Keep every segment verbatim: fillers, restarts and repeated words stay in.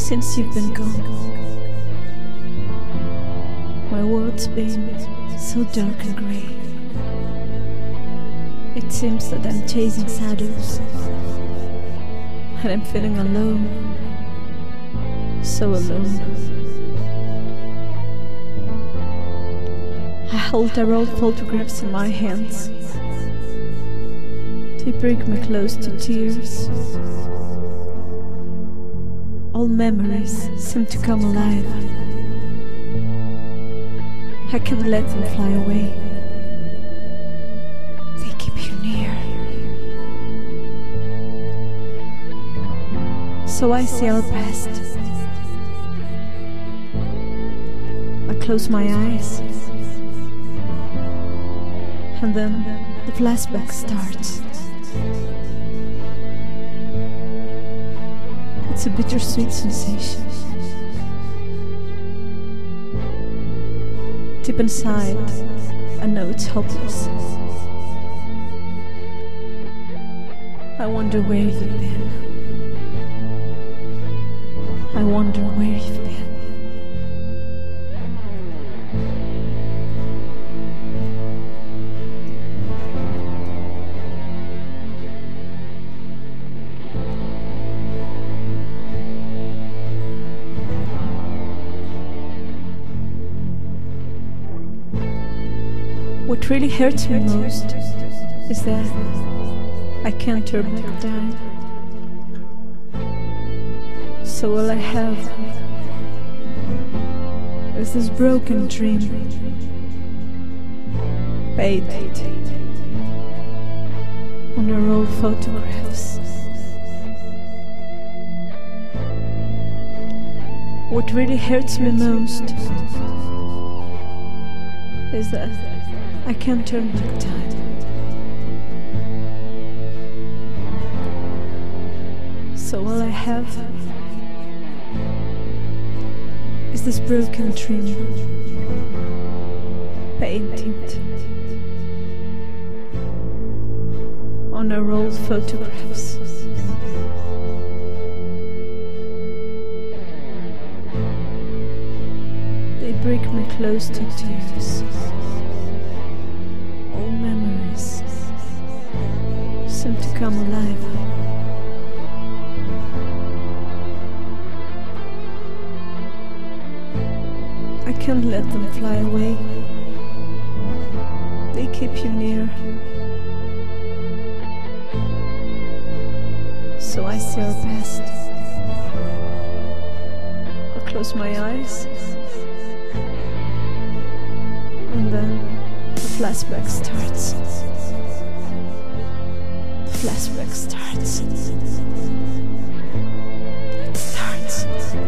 since you've been gone. My world's been so dark and grey. It seems that I'm chasing shadows, and I'm feeling alone, so alone. I hold our old photographs in my hands. They bring me close to tears. All memories seem to come alive. I can't let them fly away. They keep you near. So I see our past. I close my eyes, and then the flashback starts. It's a bittersweet sensation. Deep inside, I know it's hopeless. I wonder where you've been. I wonder where you've been. What really hurts me most is that I can't turn back time. So all I have is this broken dream, painted on our old photographs. What really hurts me most is that I can't turn back time. So all I have is this broken dream, painted on our old photographs. They bring me close to tears. All memories seem to come alive. I can't let them fly away. They keep you near. So I see our past. I'll close my eyes, and then the flashback starts. The flashback starts. It starts.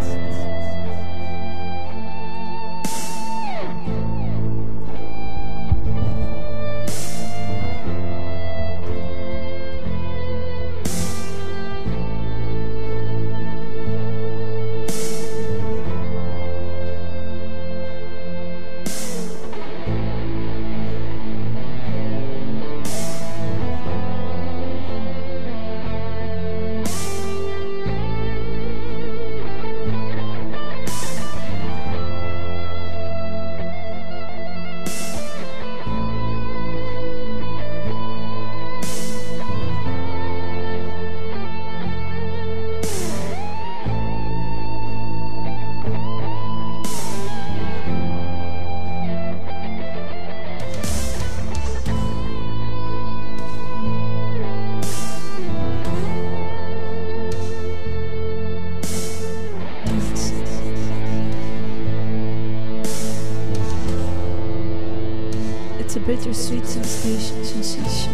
It's a bittersweet sensation, sensation.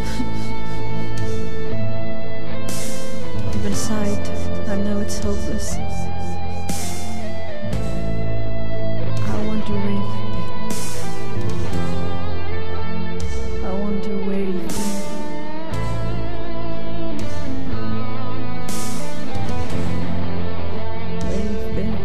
Deep inside, I know it's hopeless. I wonder where you've been. I wonder where you've been. Where you've been.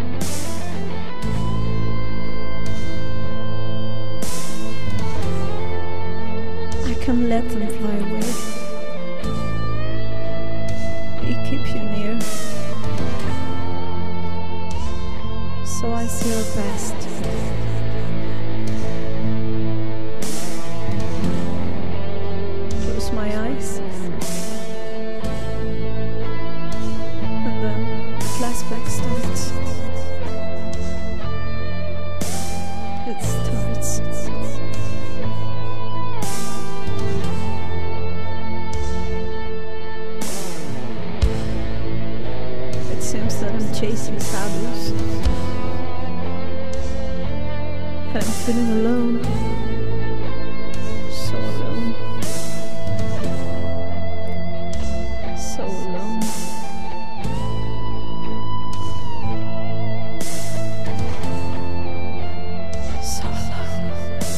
I can't let them fly away. They keep you near. it starts. It seems that I'm chasing shadows, and I'm feeling alone, so alone, so alone. So alone.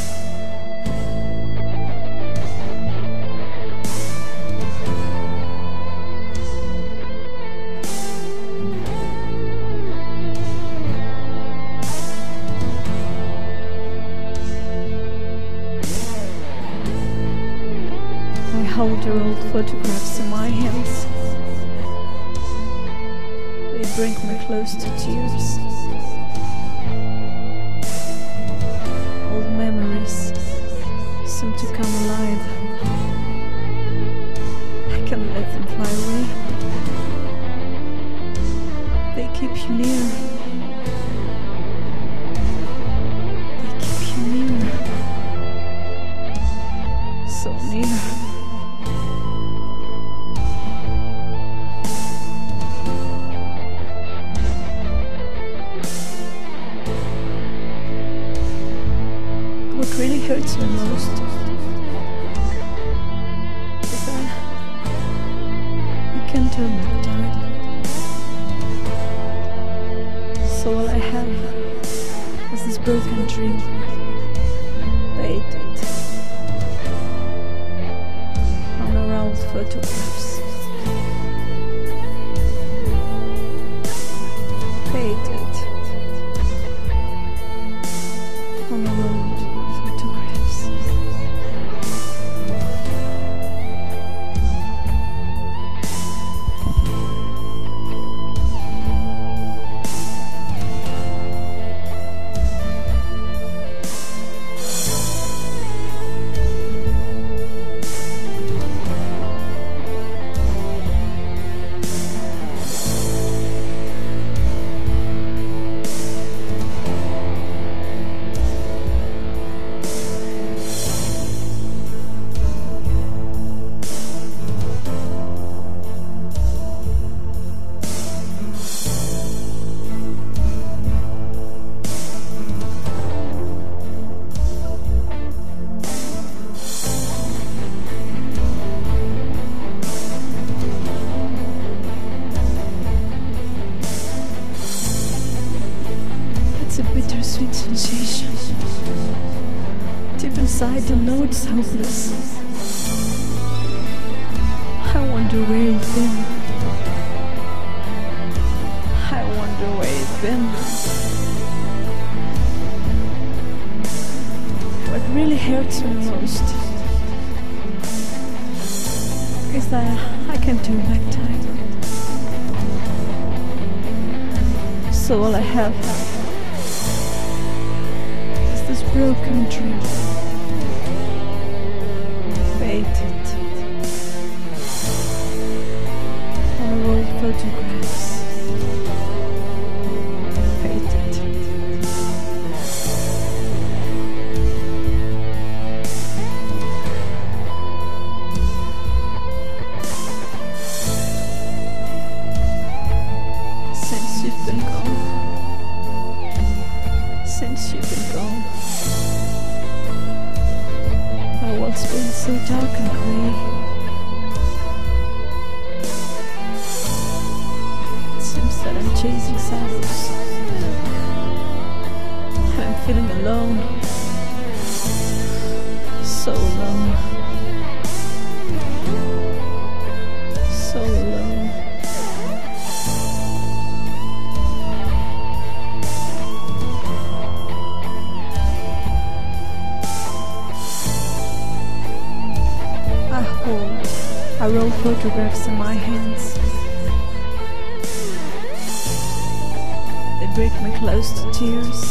I hold her old photographs in my hands. They bring me close to tears. Old memories seem to come alive. I can't let them fly away. They keep you near. They keep you near. So near. What really hurts me most is that I can't turn back time. So all I have is this broken dream, faded on our old photographs. Faded on our old photographs. It's a bittersweet sensation. Deep inside, I know it's hopeless. I wonder where you've been. I wonder where you've been. What really hurts me most is that I can't turn back time. So all I have is this broken dream, faded on our old photographs. Faded. Since you've been gone. Since you've been gone, my world's been so dark and grey. It seems that I'm chasing shadows, and I'm feeling alone, so alone, so alone. I hold our old photographs in my hands. They break me close to tears.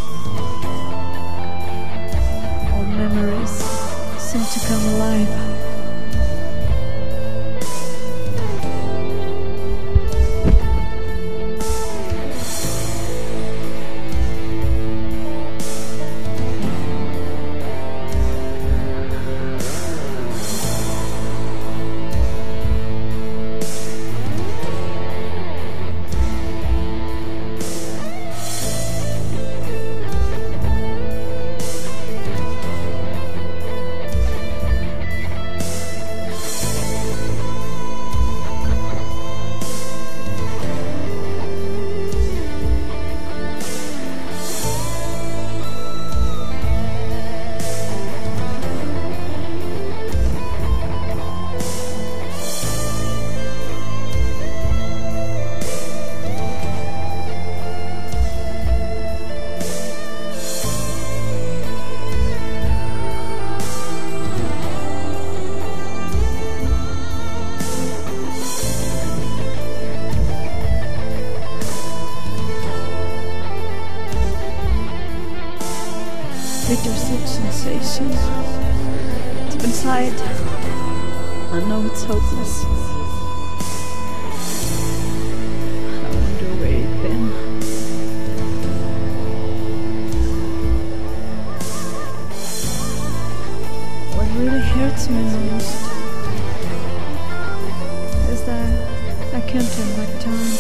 Old memories seem to come alive. bittersweet sensation. Deep inside, I know it's hopeless. I wonder where you've been. What really hurts me most is that I can't turn back time.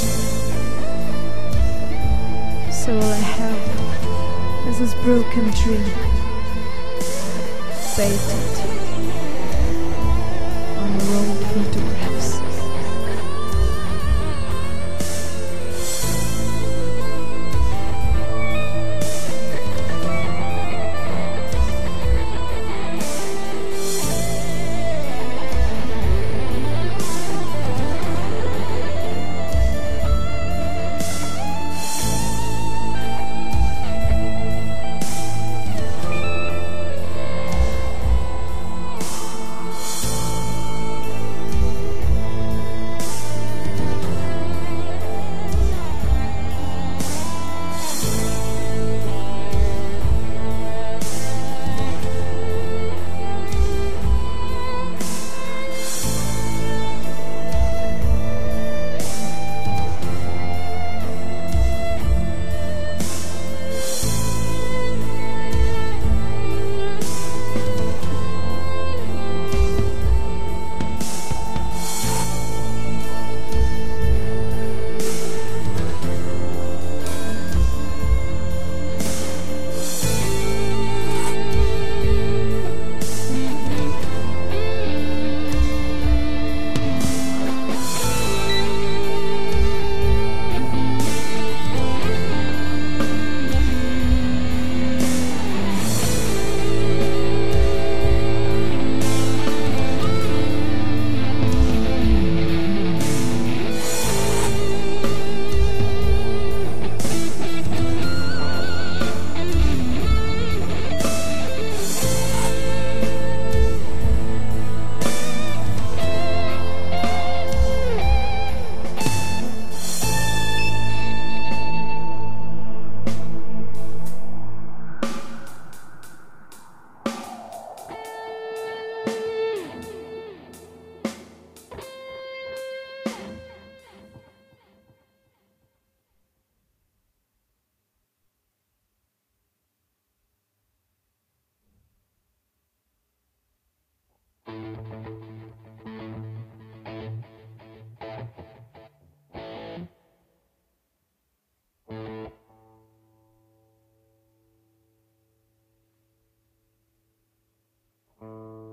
So all I have is this broken tree, baited on the rolled photographs. Uh...